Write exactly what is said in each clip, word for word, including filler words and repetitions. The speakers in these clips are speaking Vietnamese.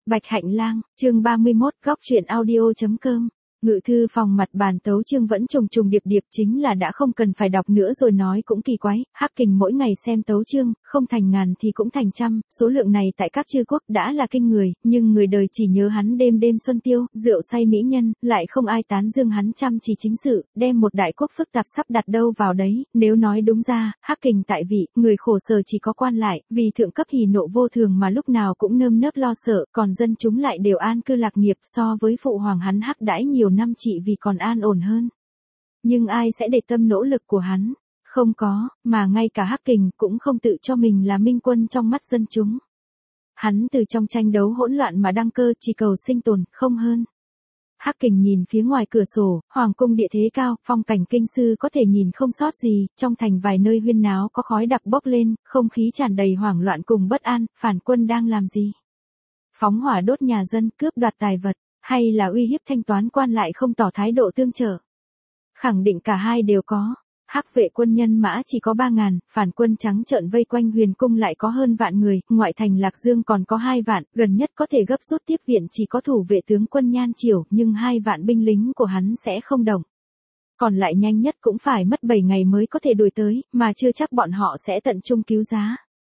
Bạch Hạnh Lang, chương ba mươi mốt, góc truyện audio.com. Ngự thư phòng mặt bàn tấu chương vẫn trùng trùng điệp điệp, chính là đã không cần phải đọc nữa rồi, nói cũng kỳ quái, Hắc Kình mỗi ngày xem tấu chương, không thành ngàn thì cũng thành trăm, số lượng này tại các chư quốc đã là kinh người, nhưng người đời chỉ nhớ hắn đêm đêm xuân tiêu, rượu say mỹ nhân, lại không ai tán dương hắn chăm chỉ chính sự, đem một đại quốc phức tạp sắp đặt đâu vào đấy, nếu nói đúng ra, Hắc Kình tại vị, người khổ sở chỉ có quan lại, vì thượng cấp hỉ nộ vô thường mà lúc nào cũng nơm nớp lo sợ, còn dân chúng lại đều an cư lạc nghiệp, so với phụ hoàng hắn Hắc đãi nhiều năm trị vì còn an ổn hơn. Nhưng ai sẽ để tâm nỗ lực của hắn? Không có, mà ngay cả Hắc Kình cũng không tự cho mình là minh quân trong mắt dân chúng. Hắn từ trong tranh đấu hỗn loạn mà đăng cơ, chỉ cầu sinh tồn, không hơn. Hắc Kình nhìn phía ngoài cửa sổ, hoàng cung địa thế cao, phong cảnh kinh sư có thể nhìn không sót gì, trong thành vài nơi huyên náo có khói đặc bốc lên, không khí tràn đầy hoảng loạn cùng bất an, phản quân đang làm gì? Phóng hỏa đốt nhà dân, cướp đoạt tài vật, hay là uy hiếp thanh toán quan lại không tỏ thái độ tương trợ? Khẳng định cả hai đều có. Hắc vệ quân nhân mã chỉ có ba ngàn, phản quân trắng trợn vây quanh huyền cung lại có hơn vạn người, ngoại thành Lạc Dương còn có hai vạn, gần nhất có thể gấp rút tiếp viện chỉ có thủ vệ tướng quân Nhan Triều, nhưng hai vạn binh lính của hắn sẽ không động. Còn lại nhanh nhất cũng phải mất bảy ngày mới có thể đuổi tới, mà chưa chắc bọn họ sẽ tận trung cứu giá.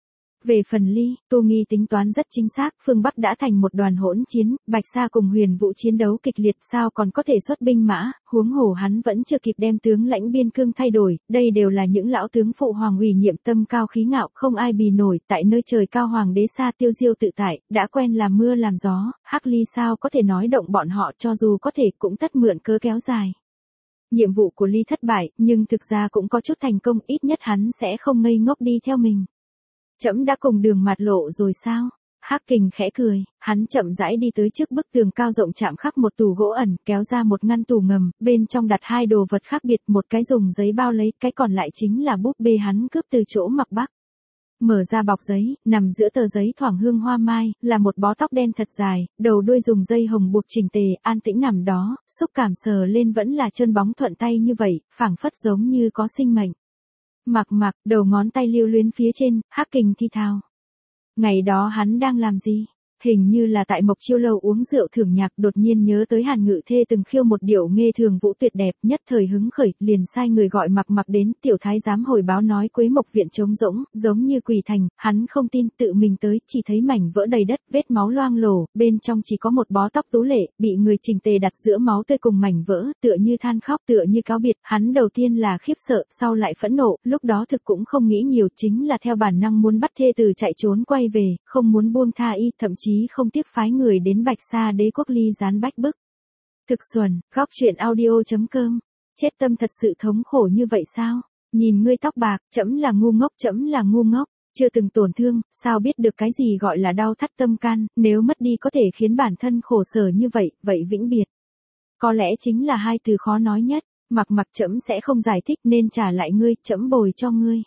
Về phần Ly, Tô Nghi tính toán rất chính xác, phương Bắc đã thành một đoàn hỗn chiến, Bạch Sa cùng Huyền Vũ chiến đấu kịch liệt, sao còn có thể xuất binh mã, huống hồ hắn vẫn chưa kịp đem tướng lãnh biên cương thay đổi, đây đều là những lão tướng phụ hoàng ủy nhiệm tâm cao khí ngạo, không ai bì nổi, tại nơi trời cao hoàng đế xa tiêu diêu tự tại, đã quen làm mưa làm gió, Hắc Ly sao có thể nói động bọn họ, cho dù có thể cũng tất mượn cớ kéo dài. Nhiệm vụ của Ly thất bại, nhưng thực ra cũng có chút thành công, ít nhất hắn sẽ không ngây ngốc đi theo mình. Trẫm đã cùng đường mặt lộ rồi sao? Hắc Kình khẽ cười, hắn chậm rãi đi tới trước bức tường cao rộng chạm khắc một tủ gỗ ẩn, kéo ra một ngăn tủ ngầm, bên trong đặt hai đồ vật khác biệt, một cái dùng giấy bao lấy, cái còn lại chính là búp bê hắn cướp từ chỗ Mặc Bắc. Mở ra bọc giấy, nằm giữa tờ giấy thoảng hương hoa mai, là một bó tóc đen thật dài, đầu đuôi dùng dây hồng buộc chỉnh tề, an tĩnh nằm đó, xúc cảm sờ lên vẫn là trơn bóng thuận tay như vậy, phảng phất giống như có sinh mệnh. Mặc Mặc, đầu ngón tay lưu luyến phía trên, Hắc Kình thi thào. Ngày đó hắn đang làm gì? Hình như là tại Mộc Chiêu lâu uống rượu thưởng nhạc, đột nhiên nhớ tới Hàn Ngự Thê từng khiêu một điệu nghê thường vũ tuyệt đẹp, nhất thời hứng khởi, liền sai người gọi Mặc Mặc đến, tiểu thái giám hồi báo nói Quế Mộc viện trống rỗng, giống như quỷ thành, hắn không tin, tự mình tới, chỉ thấy mảnh vỡ đầy đất, vết máu loang lổ, bên trong chỉ có một bó tóc tú lệ, bị người chỉnh tề đặt giữa máu tươi cùng mảnh vỡ, tựa như than khóc, tựa như cáo biệt, hắn đầu tiên là khiếp sợ, sau lại phẫn nộ, lúc đó thực cũng không nghĩ nhiều, chính là theo bản năng muốn bắt thê tử chạy trốn quay về, không muốn buông tha y, thậm chí không tiếc phái người đến Bạch Sa đế quốc Ly gián bách bức. Thực xuẩn, góc truyện audio.com. Chết tâm thật sự thống khổ như vậy sao? Nhìn ngươi tóc bạc, trẫm là ngu ngốc, trẫm là ngu ngốc, chưa từng tổn thương, sao biết được cái gì gọi là đau thắt tâm can, nếu mất đi có thể khiến bản thân khổ sở như vậy, vậy vĩnh biệt. Có lẽ chính là hai từ khó nói nhất, Mặc Mặc, trẫm sẽ không giải thích, nên trả lại ngươi, trẫm bồi cho ngươi.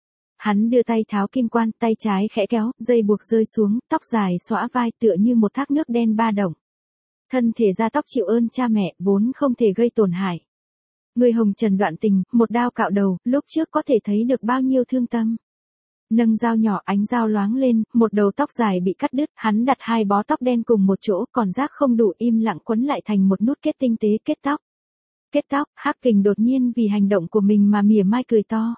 Hắn đưa tay tháo kim quan, tay trái khẽ kéo, dây buộc rơi xuống, tóc dài xõa vai tựa như một thác nước đen ba động. Thân thể da tóc chịu ơn cha mẹ, vốn không thể gây tổn hại. Người hồng trần đoạn tình, một đao cạo đầu, lúc trước có thể thấy được bao nhiêu thương tâm. Nâng dao nhỏ, ánh dao loáng lên, một đầu tóc dài bị cắt đứt, hắn đặt hai bó tóc đen cùng một chỗ, còn rác không đủ, im lặng quấn lại thành một nút kết tinh tế, kết tóc. Kết tóc, Hắc Kình đột nhiên vì hành động của mình mà mỉa mai cười to.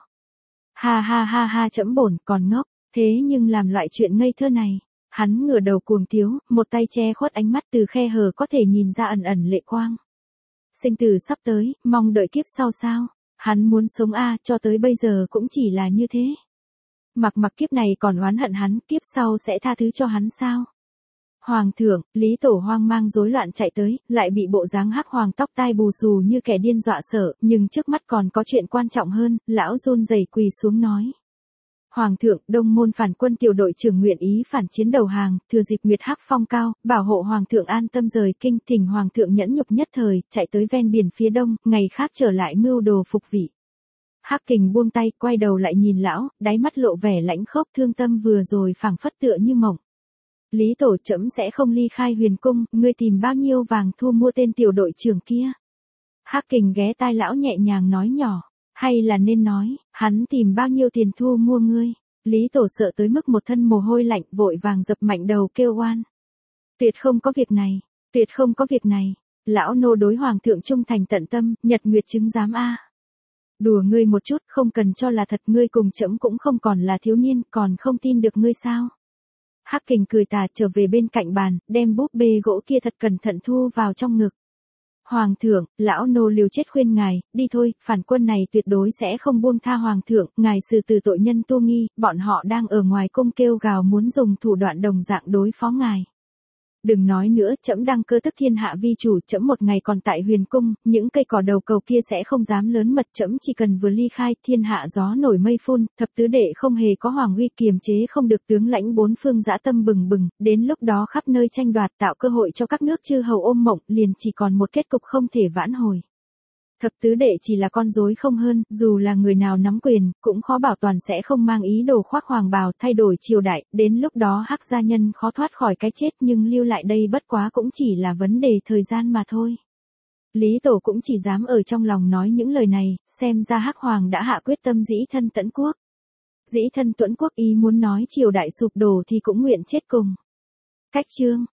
Ha ha ha ha, trẫm bổn còn ngốc, thế nhưng làm loại chuyện ngây thơ này. Hắn ngửa đầu cuồng tiếu, một tay che khuất ánh mắt, từ khe hở có thể nhìn ra ẩn ẩn lệ quang. Sinh tử sắp tới, mong đợi kiếp sau sao? Hắn muốn sống a, à, cho tới bây giờ cũng chỉ là như thế. Mặc Mặc kiếp này còn oán hận hắn, kiếp sau sẽ tha thứ cho hắn sao? Hoàng thượng, Lý Tổ hoang mang rối loạn chạy tới, lại bị bộ dáng Hắc Hoàng tóc tai bù xù như kẻ điên dọa sợ, nhưng trước mắt còn có chuyện quan trọng hơn, lão run rẩy quỳ xuống nói. Hoàng thượng, Đông môn phản quân tiểu đội trưởng nguyện ý phản chiến đầu hàng, thừa dịp Nguyệt Hắc phong cao, bảo hộ Hoàng thượng an tâm rời kinh, thỉnh Hoàng thượng nhẫn nhục nhất thời, chạy tới ven biển phía đông, ngày khác trở lại mưu đồ phục vị. Hắc Kình buông tay, quay đầu lại nhìn lão, đáy mắt lộ vẻ lãnh khốc, thương tâm vừa rồi phảng phất tựa như mộng. Lý Tổ, trẫm sẽ không ly khai huyền cung, ngươi tìm bao nhiêu vàng thu mua tên tiểu đội trưởng kia? Hắc Kình ghé tai lão nhẹ nhàng nói nhỏ, hay là nên nói, hắn tìm bao nhiêu tiền thu mua ngươi? Lý Tổ sợ tới mức một thân mồ hôi lạnh, vội vàng dập mạnh đầu kêu oan. Tuyệt không có việc này, tuyệt không có việc này. Lão nô đối hoàng thượng trung thành tận tâm, nhật nguyệt chứng giám a. Đùa ngươi một chút, không cần cho là thật, ngươi cùng trẫm cũng không còn là thiếu niên, còn không tin được ngươi sao? Hắc Kình cười tà trở về bên cạnh bàn, đem búp bê gỗ kia thật cẩn thận thu vào trong ngực. Hoàng thượng, lão nô liều chết khuyên ngài, đi thôi, phản quân này tuyệt đối sẽ không buông tha hoàng thượng, ngài xử từ tội nhân Tô Nghi, bọn họ đang ở ngoài cung kêu gào muốn dùng thủ đoạn đồng dạng đối phó ngài. Đừng nói nữa, trẫm đăng cơ tức thiên hạ vi chủ, trẫm một ngày còn tại huyền cung, những cây cỏ đầu cầu kia sẽ không dám lớn mật, trẫm chỉ cần vừa ly khai, thiên hạ gió nổi mây phun, thập tứ đệ không hề có hoàng uy, kiềm chế không được tướng lãnh bốn phương dã tâm bừng bừng, đến lúc đó khắp nơi tranh đoạt, tạo cơ hội cho các nước chư hầu ôm mộng, liền chỉ còn một kết cục không thể vãn hồi. Thập tứ đệ chỉ là con rối không hơn, dù là người nào nắm quyền, cũng khó bảo toàn sẽ không mang ý đồ khoác hoàng bào, thay đổi triều đại, đến lúc đó Hắc gia nhân khó thoát khỏi cái chết, nhưng lưu lại đây bất quá cũng chỉ là vấn đề thời gian mà thôi. Lý Tổ cũng chỉ dám ở trong lòng nói những lời này, xem ra Hắc hoàng đã hạ quyết tâm dĩ thân tẫn quốc. Dĩ thân tuẫn quốc ý muốn nói triều đại sụp đổ thì cũng nguyện chết cùng. Cách chương